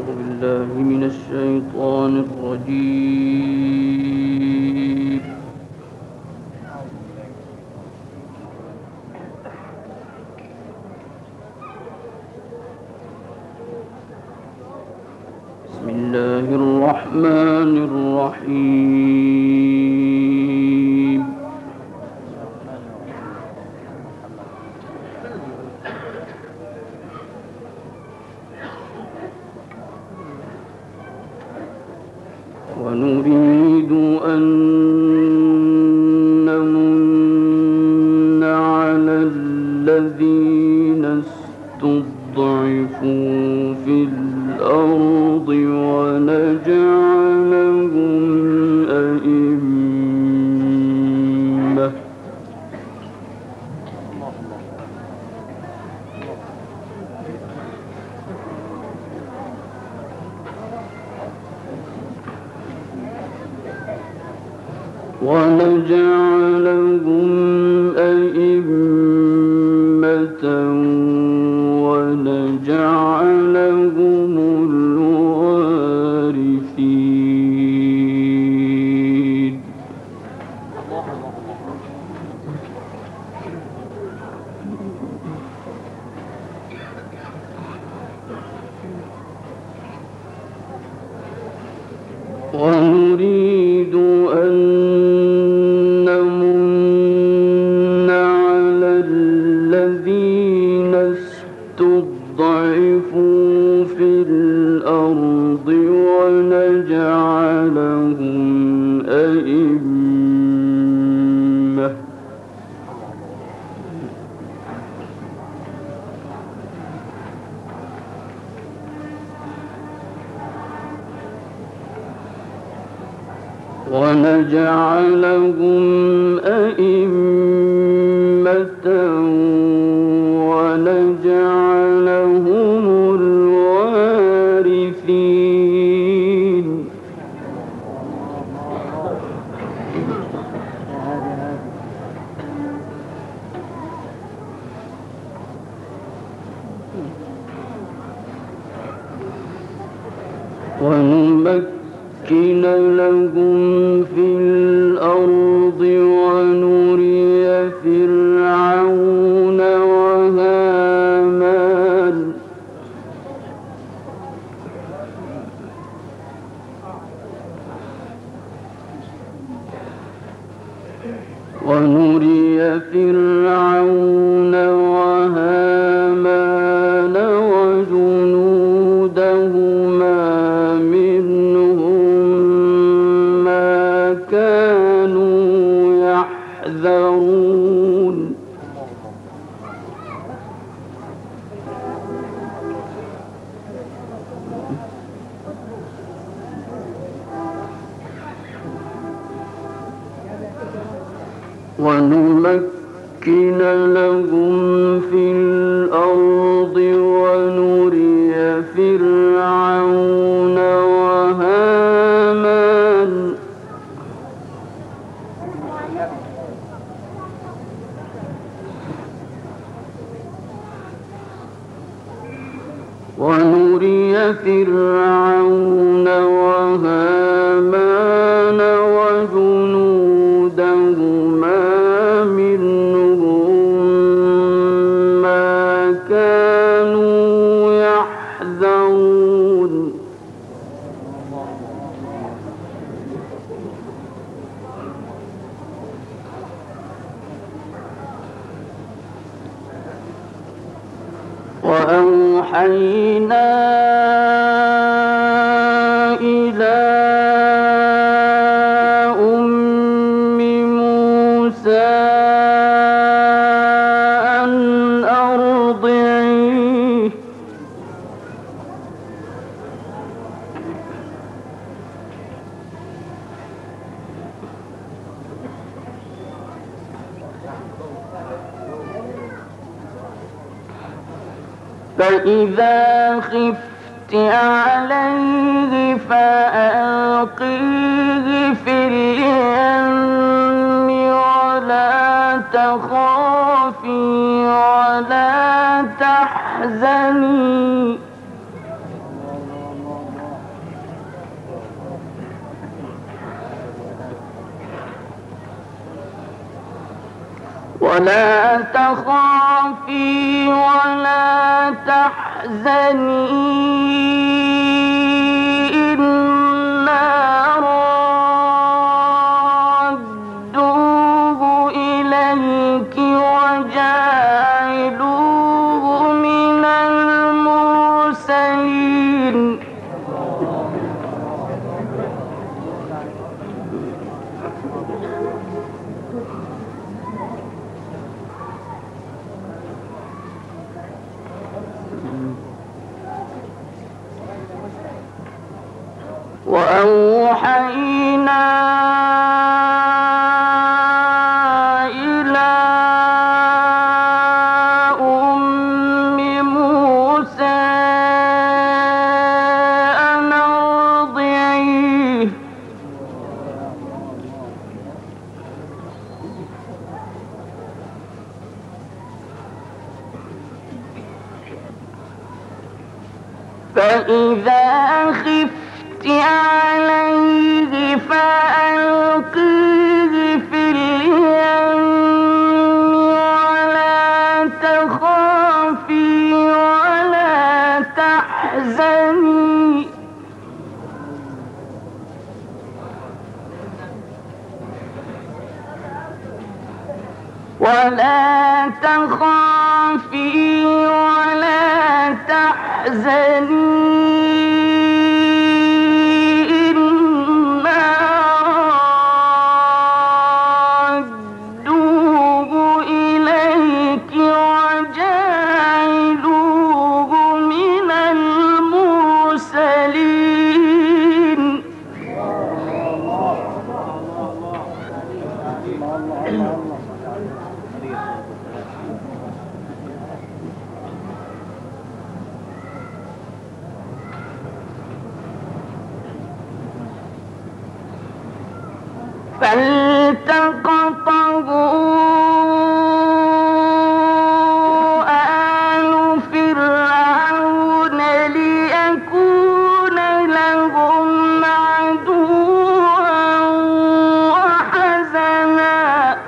بالله من الشيطان الرجيم. بسم الله الرحمن الرحيم. ونريد أن نمن على الذين استضعفوا في الأرض ونجعلهم أئمة ونجعلهم الوارثين. ونريد أن نمن على الذين استضعفوا في الأرض ونجعلهم أئمة ونجعلهم الوارثين. ونمكن لهم في الأرض ونري فرعون وهامان وجنودهما منهم ما كانوا يحذرون. ونمكن لهم في الأرض ونري فرعون وهامان وجنودهما منهم ما كانوا يحذرون. وأوحينا إلى أم موسى أن أرضعيه فإذا خفت عليه فألقيه في اليم ولا تخافي ولا تحزني ولا تخافي ولا تحزني إنا رادوه إليك وجاعلوه من المرسلين وأوحينا إلى أم موسى أن أرضعيه فإذا خفت عليه فألقيه في اليم ولا تخافي ولا تحزني ولا تحزني فالتقطه آل فرعون ليكون لهم عدوا وحزنا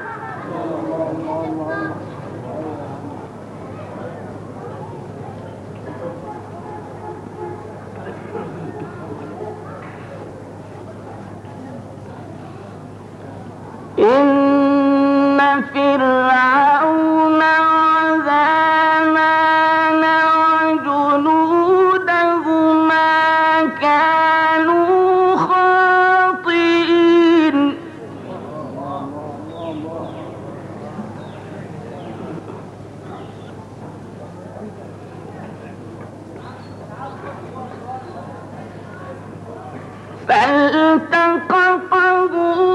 إن فرعون وهامان وجنودهما كانوا خاطئين فالتقطه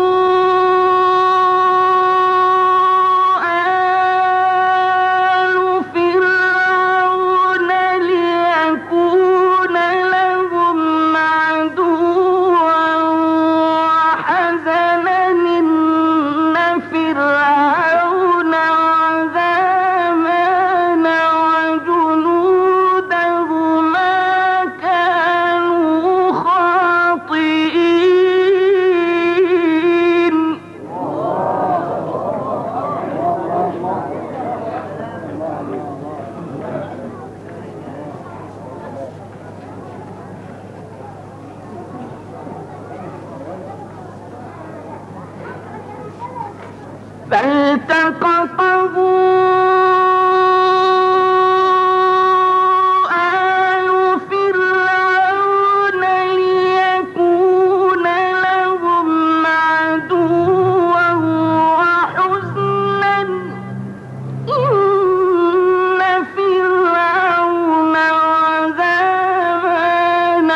فالتقطه آل فرعون ليكون لهم عدوا وحزنا إن فرعون وهامان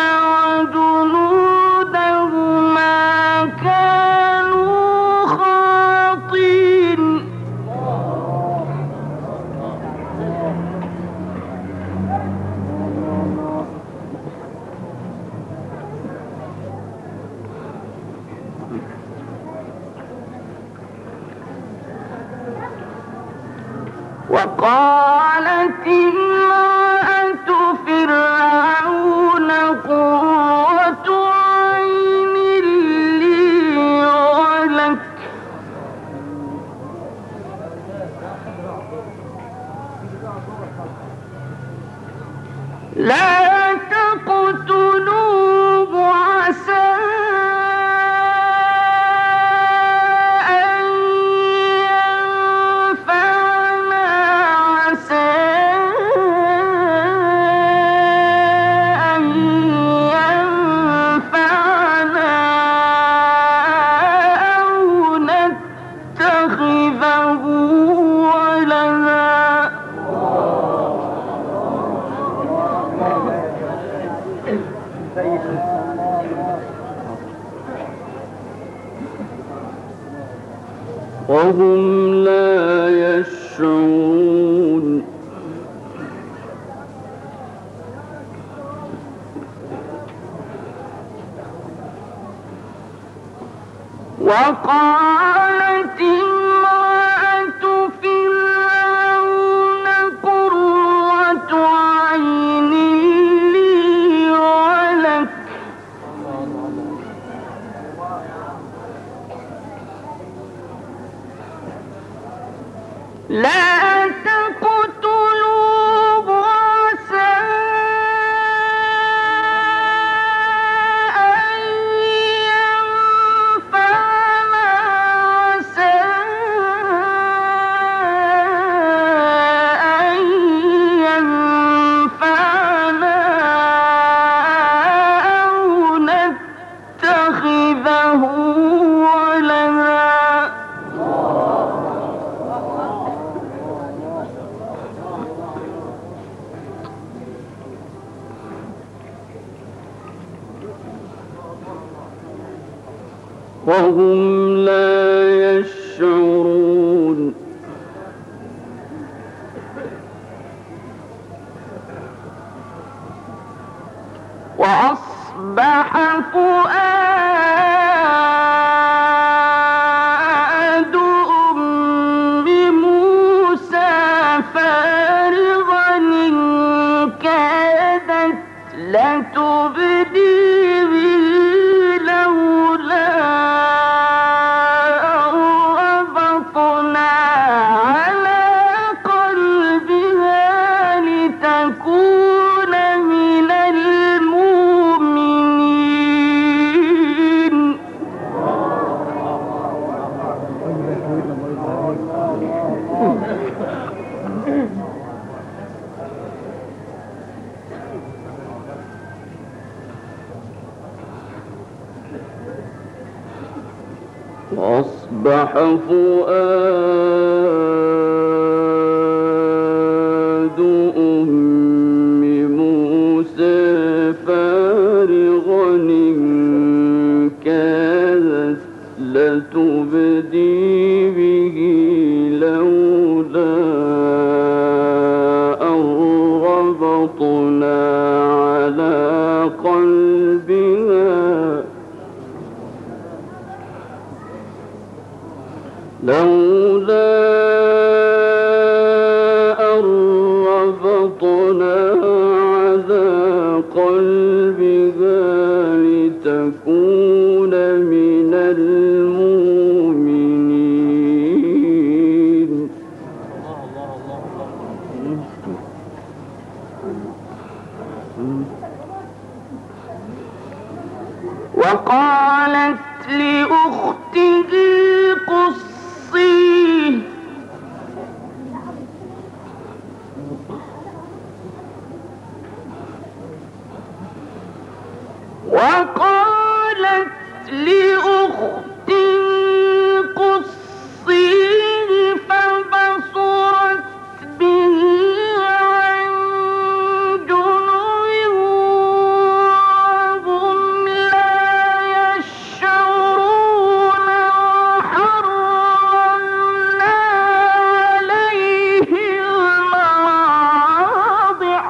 وجنودهما كانوا خاطئين وقالت امرأة فرعون قرة عين لي ولك لا تقتلوه عسى أن ينفعنا عسى أن ينفعنا أو نتخذه ولدا وهم لا يشعرون وقالت امرأة فرعون قرة عين لي ولك لا تقتلوه عسى أن ينفعنا عسى أن ينفعنا أو نتخذه ولدا وهم لا يشعرون وأصبح فؤاد أم موسى فارغا إن كادت لتبدي به لولا ربطنا على قلبها لتكون من المؤمنين أصبح فؤاد أم موسى فارغا إن كادت لتبدي به لولا أن ربطنا على قلبها لولا أن ربطنا على قلبها لتكون من المؤمنين وقالت لأخته قصيه وقالت لأخته قصيه فبصرت به عن جنب وهم لا يشعرون وحرمنا عليه المراضع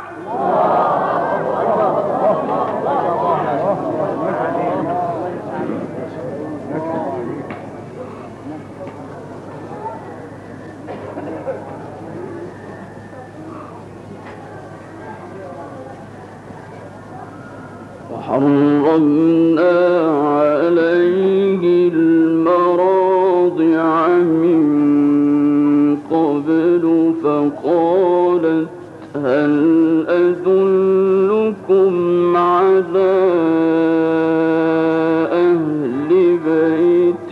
وحرمنا عليه المراضع من قبل فقالت هل أدل أدلكم على أهل بيت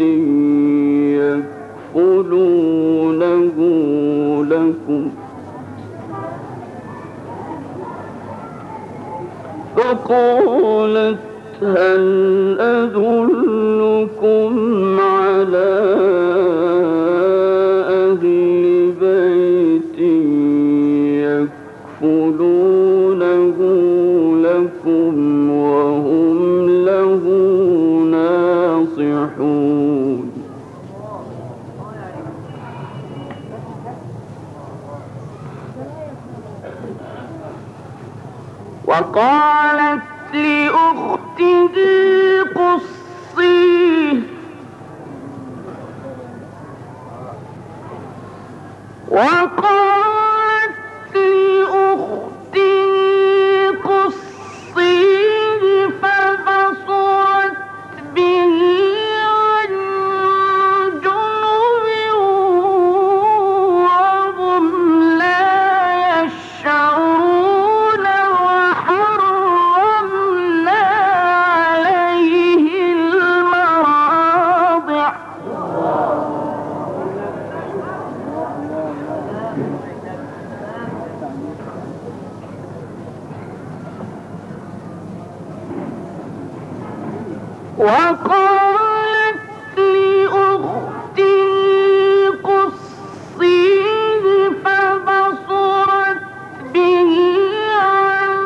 يكفلونه لكم فقالت هل أدلكم على أهل بيت يكفلونه لكم وهم له ناصحون وقالت لأخته قصيه فبصرت به عن جنب وهم لا يشعرون وحرمنا عليه المراضع وقالت لأخته قصيه فبصرت به عن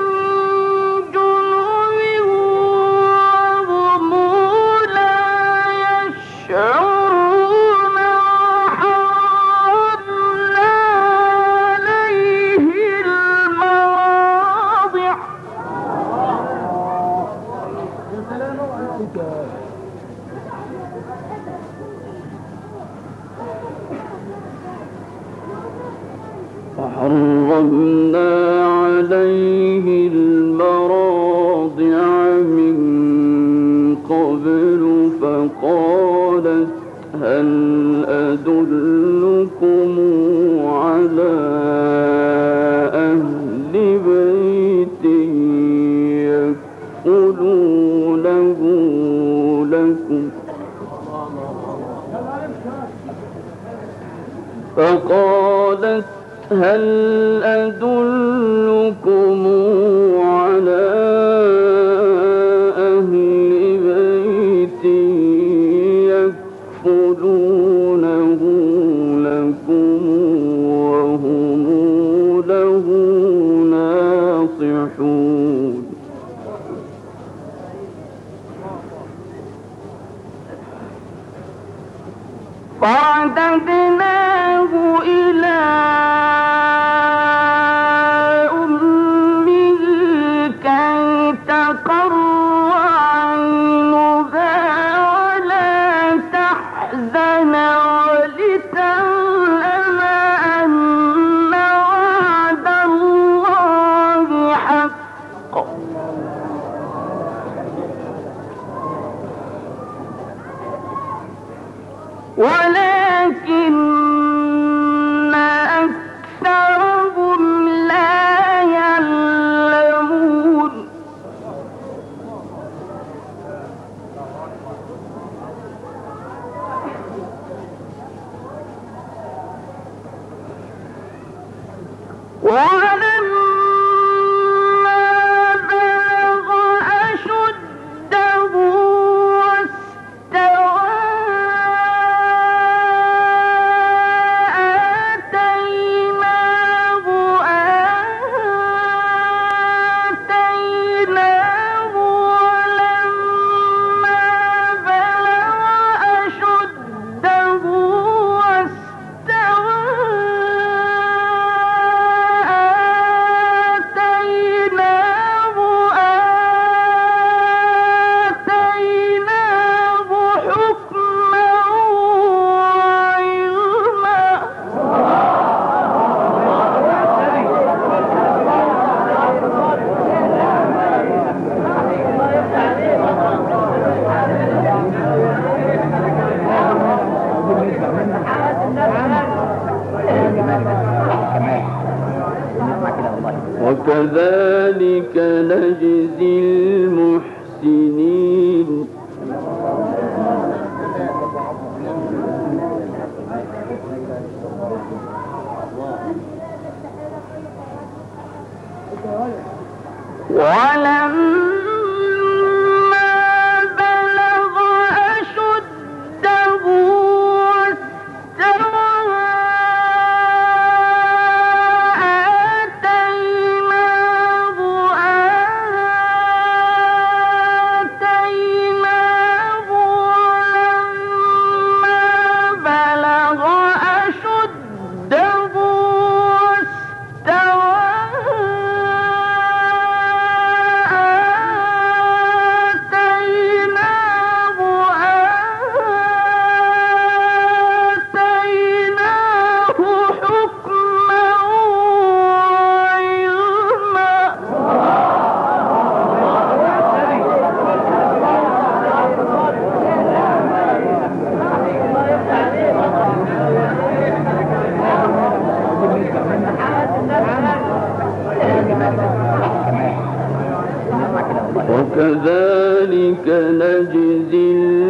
جنب وهم لا يشعرون وحرمنا عليه المراضع فحرمنا عليه المراضع من قبل فقالت هل أدلكم على أهل بيت يكفلونه لكم فقالت هل أدلكم على أهل بيت يكفلونه لكم وهم له ناصحون فرددناه إلى أمه كي تقر عينها ولا تحزن ولتعلم أن وعد الله حق ولكن أكثرهم لا يعلمون ولما بلغ أشده واستوى وكذلك وكذلك نجزي المحسنين ولما بلغ أشده واستوى وكذلك نجزي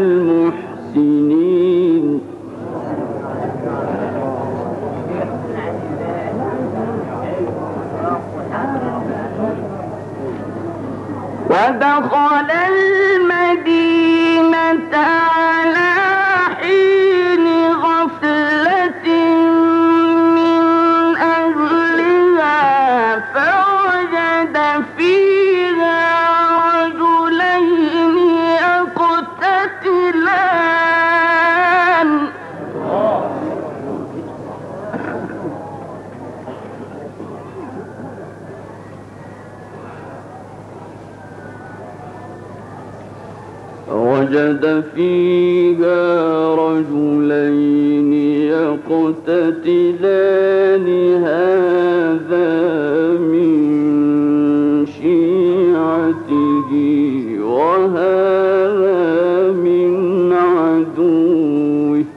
المحسنين ودخل المدينة على حين غفلة من أهلها فوجد فيها رجلين يقتتلان وجد فيها رجلين يقتتلان هذا من شيعته وهذا من عدوه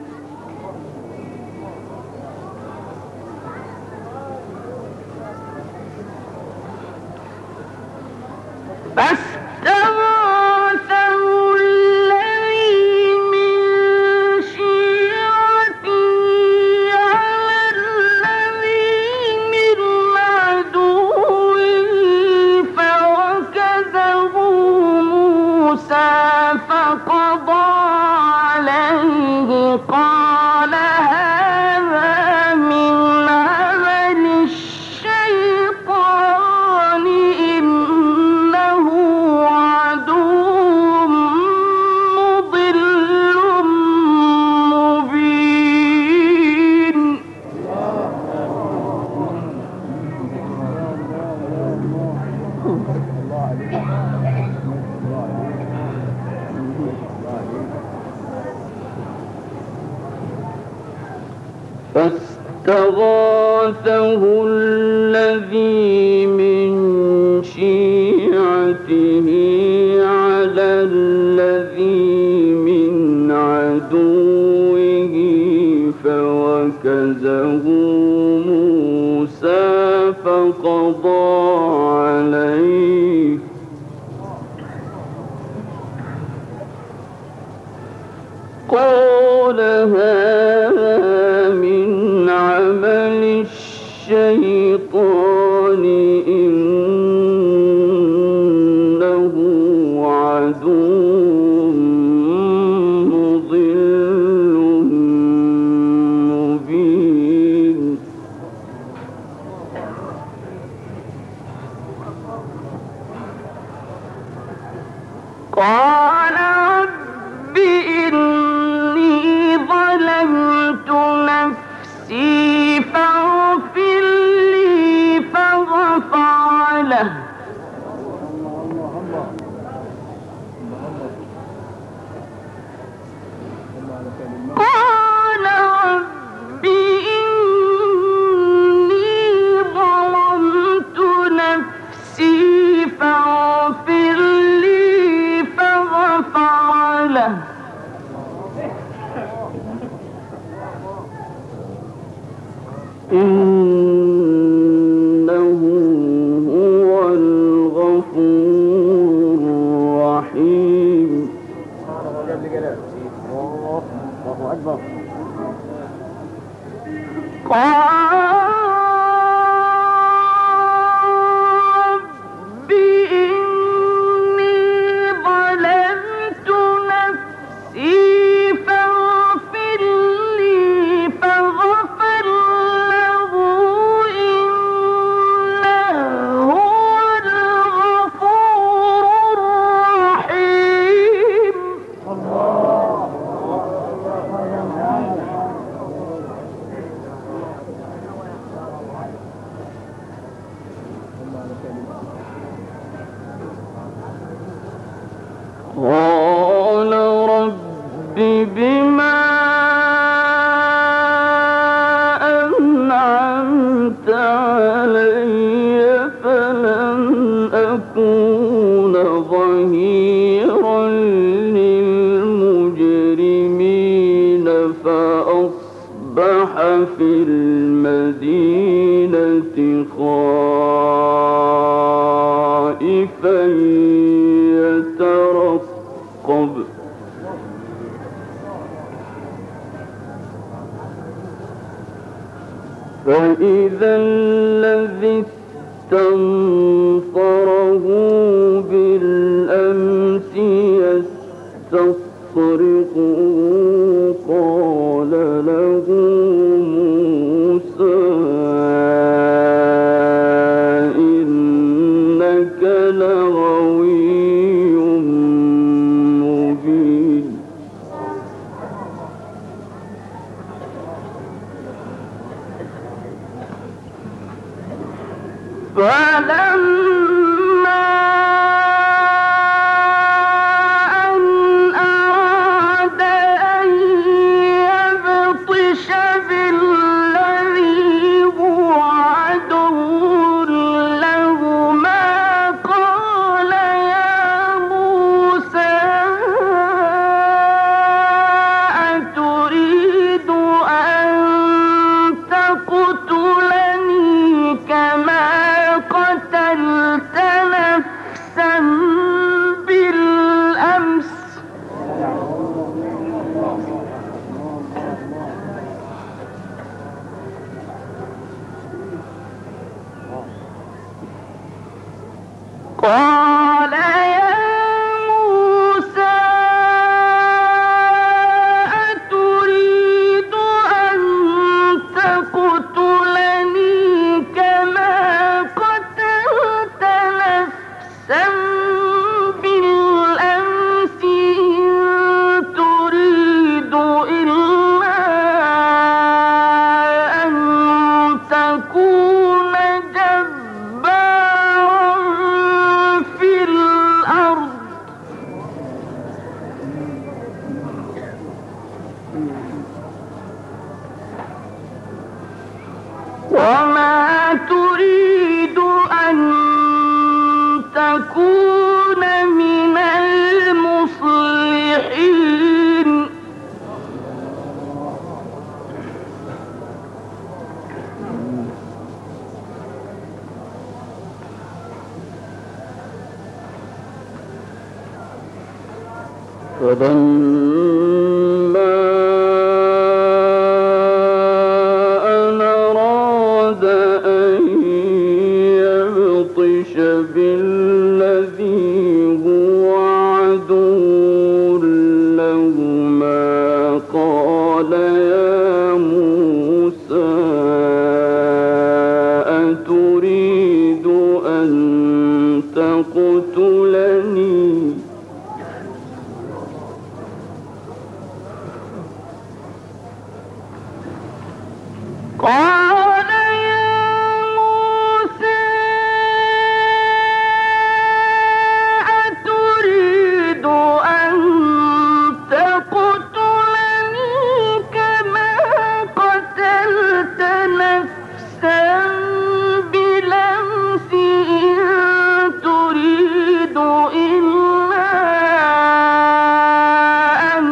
فقضى عليه قال هذا من عمل الشيطان إنه عدو مضل مبين فاستغاثه الذي من شيعته على الذي من عدوه فوكزه موسى فقضى عليه قال هذا من عمل الشيطان إنه عدو مضل مبين قال رب إني ظلمت نفسي فاغفر لي فغفر له قال رب إني ظلمت نفسي فاغفر لي فغفر قال رب بما أنعمت علي فلن أكون ظهيرا للمجرمين فأصبح في المدينة خائفا يترقب فإذا الذي استنصره بالأمس يستصرخه قال له موسى إنك لغوي مبين فلما أن أراد أن يبطش بالذي هو عدو لهما قال يا موسى أتريد أن تقتلني كما قتلت نفسا بالأمس قال يا موسى أتريد أن تقتلني كما قتلت نفسا بالأمس إن تريد إلا أن تكون جبارا في الأرض وما تريد أن تكون من المصلحين فلما أن أراد أن يبطش بالذي هو عدو لهما قال يا موسى أتريد أن تقتلني قال يا موسى أتريد أن تقتلني كما قتلت نفسا بالأمس إن تريد إلا أن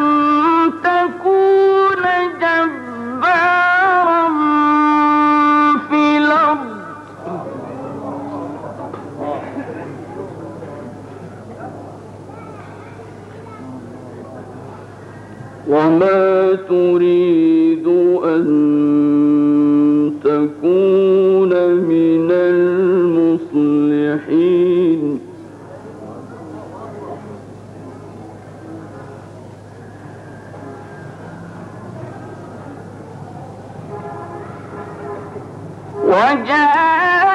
تكون جبارا في الأرض وما تريد أن تكون من المصلحين وجاء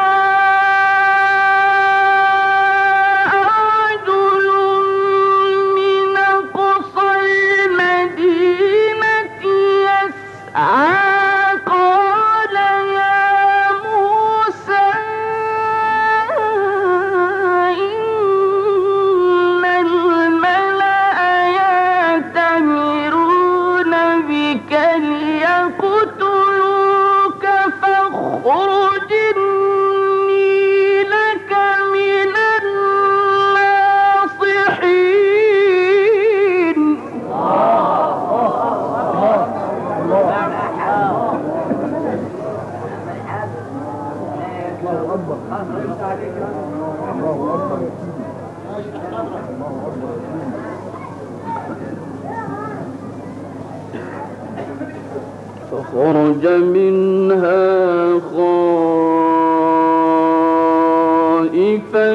فخرج منها خائفا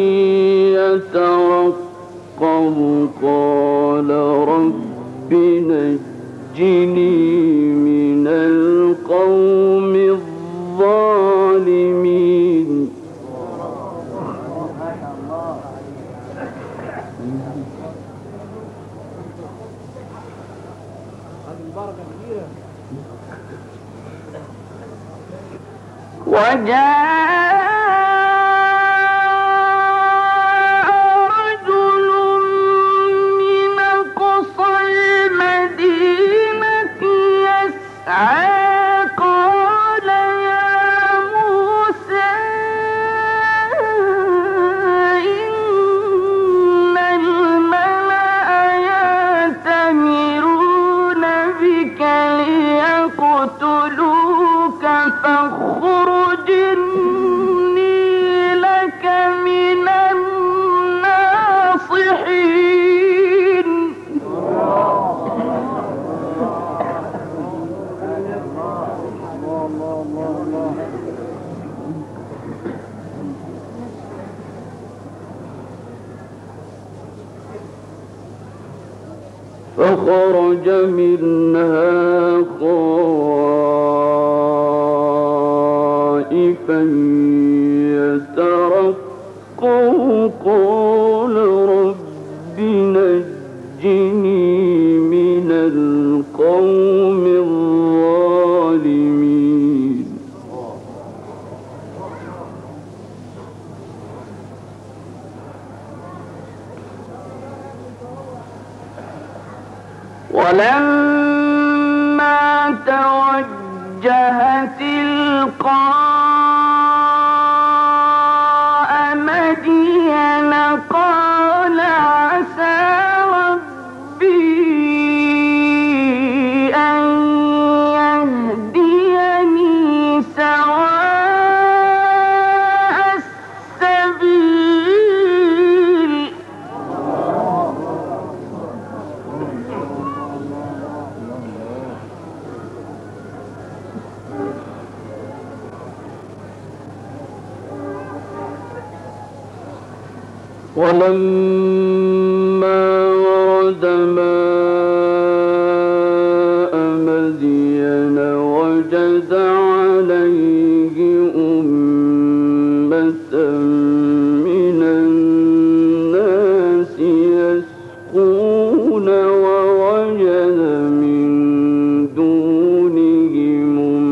يترقب قال رب نجني من القوم الظالمين وجاء رجل من أقصى المدينة يسعى قال يا موسى إن الملأ يأتمرون بك ليقتلوك فاخرج إني لك من الناصحين فخرج منها خائفا يترقب قال رب نجني من القوم الظالمين ولما توجه تلقاء مدين قال عسى ربي أن يهديني سواء السبيل ولما ورد ماء مدين وجد عليه أمة من الناس يسقون ووجد من دونهم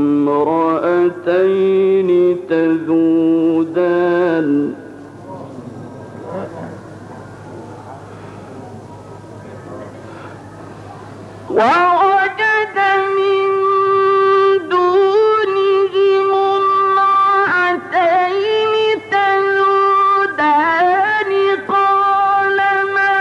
امرأتين تذودان ووجد من دونهم امرأتين تذودان قال ما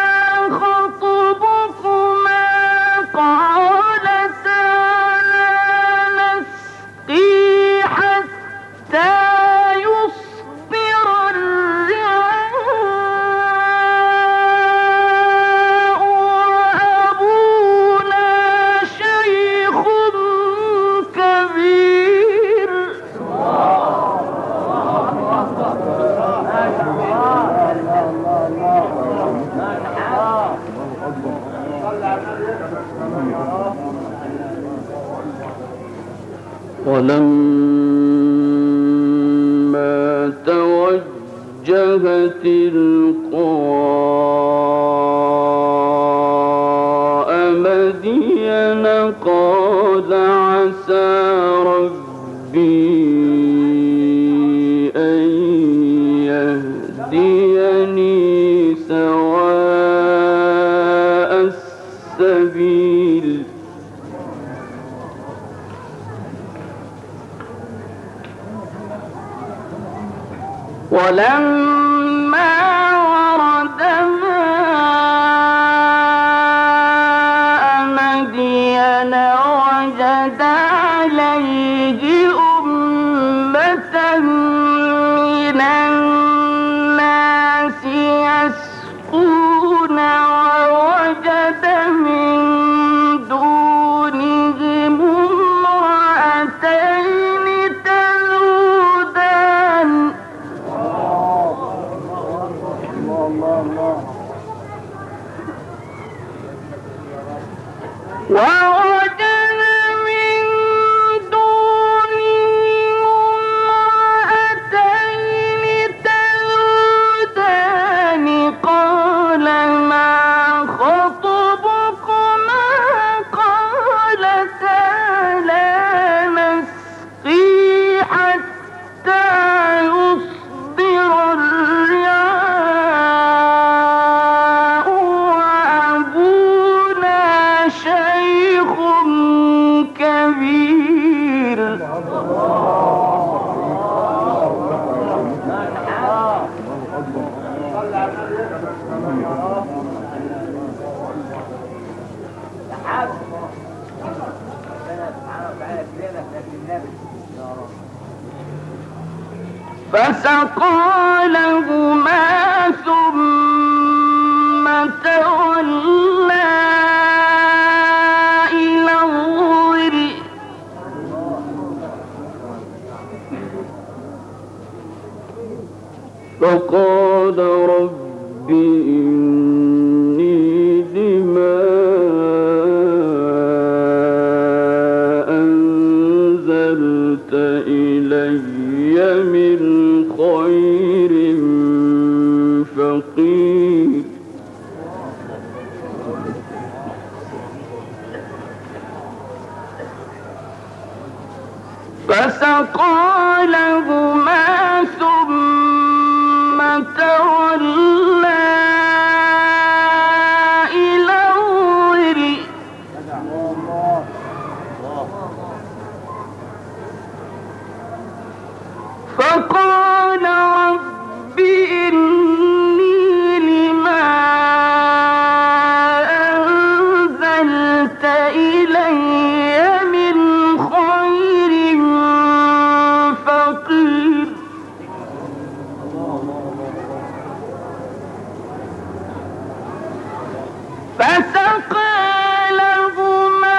خطبكما قالتا لا نسقي حتى يصدر الرعاء وأبونا ولما توجه تلقاء مدين قال عسى ربي أن يهديني سواء السبيل ولما ورد ماء مدين وجد عليه أمة من الناس يسقون ووجد من دونهم امرأتين تذودان ووجد من دونهم امرأتين تذودان قال ما خطبكما قالتا لا نسقي حتى يصدر الرعاء وأبونا شيخ كبير فسقى لهما ثم تولى إلى الظل فقال رب إني لما أنزلت إلي من خير فقير فسقى لهما ثم تولى إلى الظل فقال رب إني لما أنزلت إلي من خير فقير فسقى لهما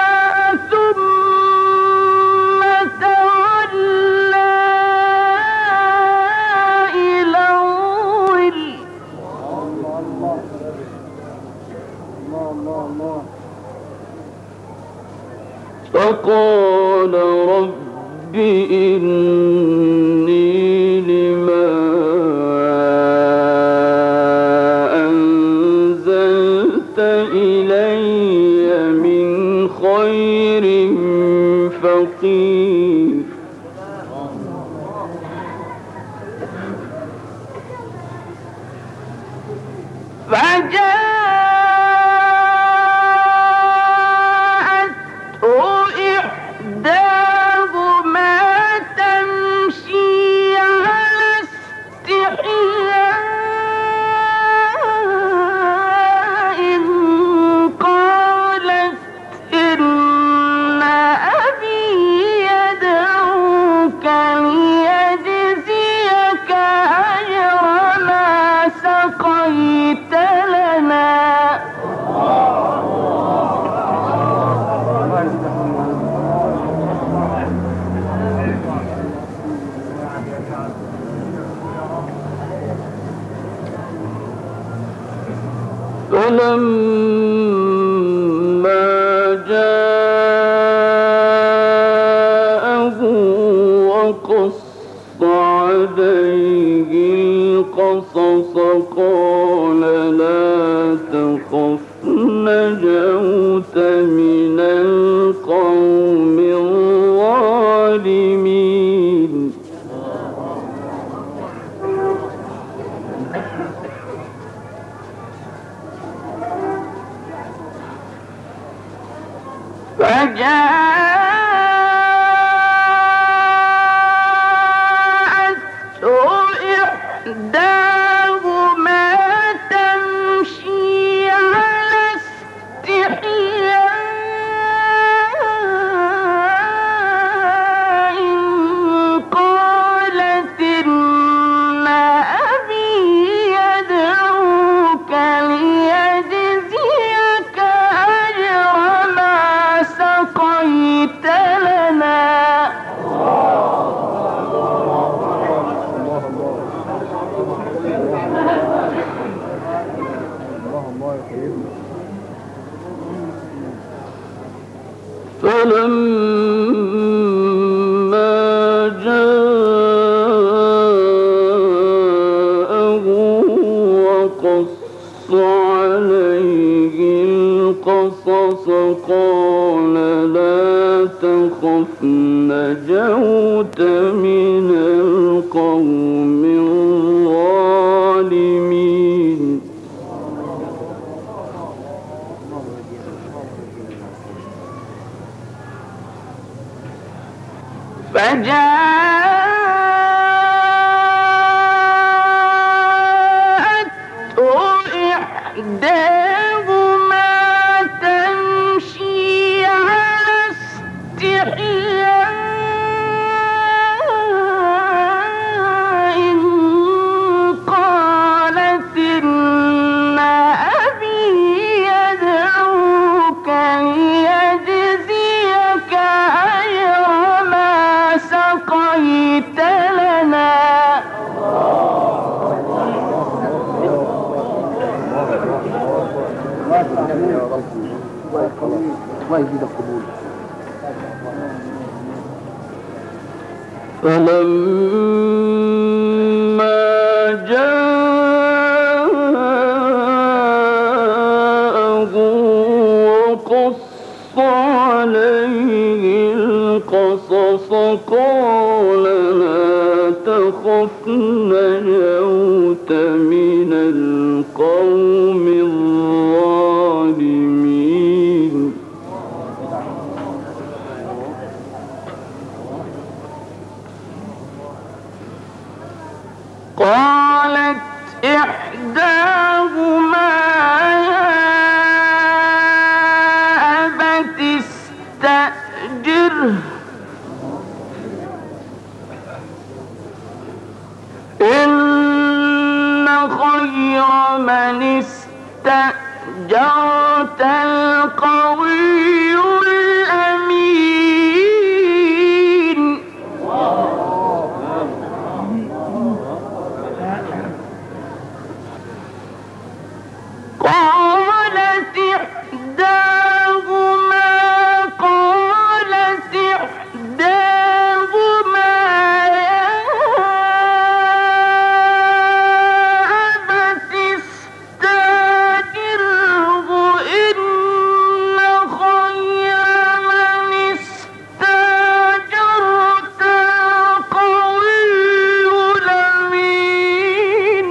ثم تولى إلى الظل فقال رب إني لما أنزلت إلي من خير فقير فجاءته إحداهما تمشي على استحياء قالت إن أبي يدعوك ليجزيك أجر ما سقيت لنا فلما جاءه القصص قال لا تخف نجوت من القوم الظالمين فجاءته إحداهما تمشي على استحياء قالت إن أبي يدعوك ليجزيك أجر ما سقيت لنا فلما جاءه وقص عليه القصص قال لا تخف نجوت من القوم الظالمين فجاءته إحداهما تمشي على استحياء قالت إن أبي يدعوك ليجزيك أجر ما سقيت لنا الله يزيد القبول. فلما جاءه وقص عليه القصص قال لا تخف نجوت من القوم الظالمين قالت إحداهما يا أبت استأجره إن خير من استأجرت القوي الأمين قالت إحداهما يا أبت استأجره إن خير من استأجرت القوي الأمين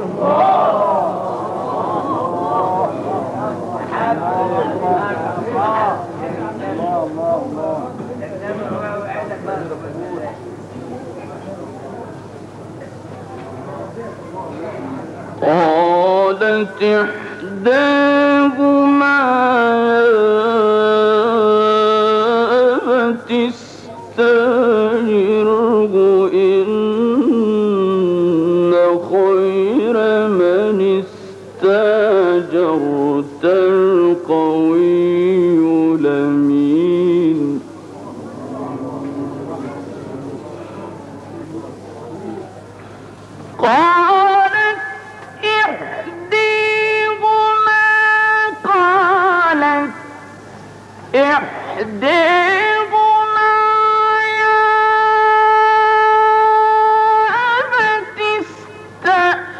قالت إحداهما يا أبت استأجره إن خير من استأجرت القوي الأمين قالت إحداهما يا أبت استأجره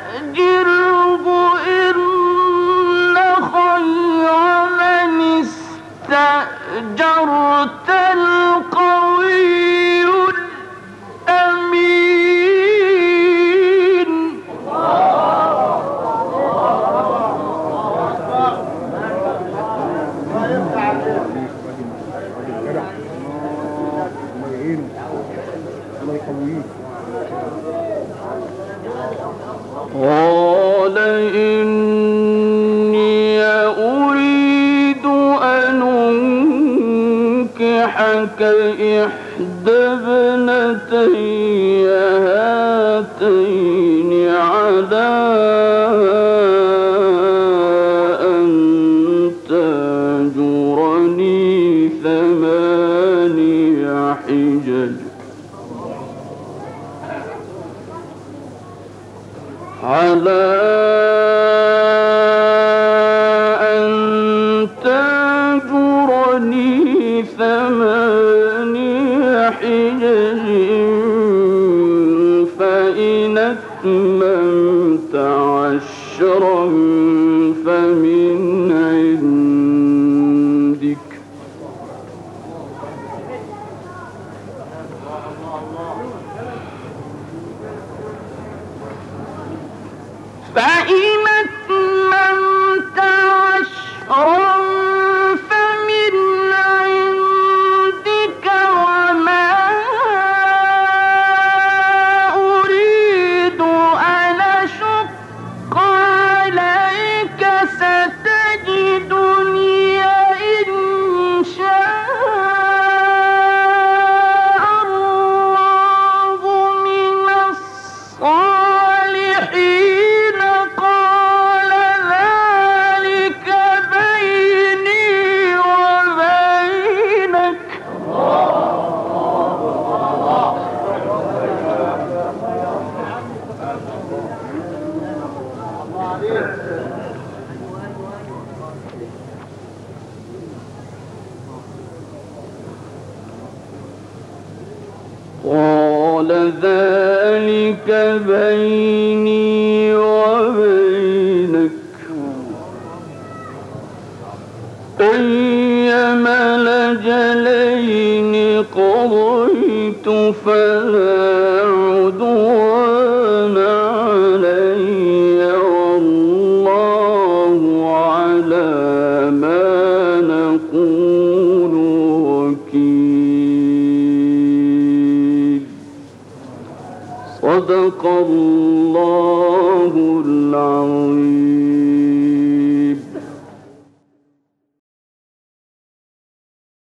لك إحدى ابنتي هاتين على أن تأجرني 8 حجج على أن تأجرني 8 حجج فإن أتممت 10 فمن عندك فإن أتممت 10 فمن عندك وما أريد أن أشق عليك ستجدني إن شاء الله من الصالحين قال ذلك بيني وبينك قال ذلك بيني وبينك أيما الأجلين قضيت فلا عدوان علي والله على ما نقول وكيل صدق الله العظيم.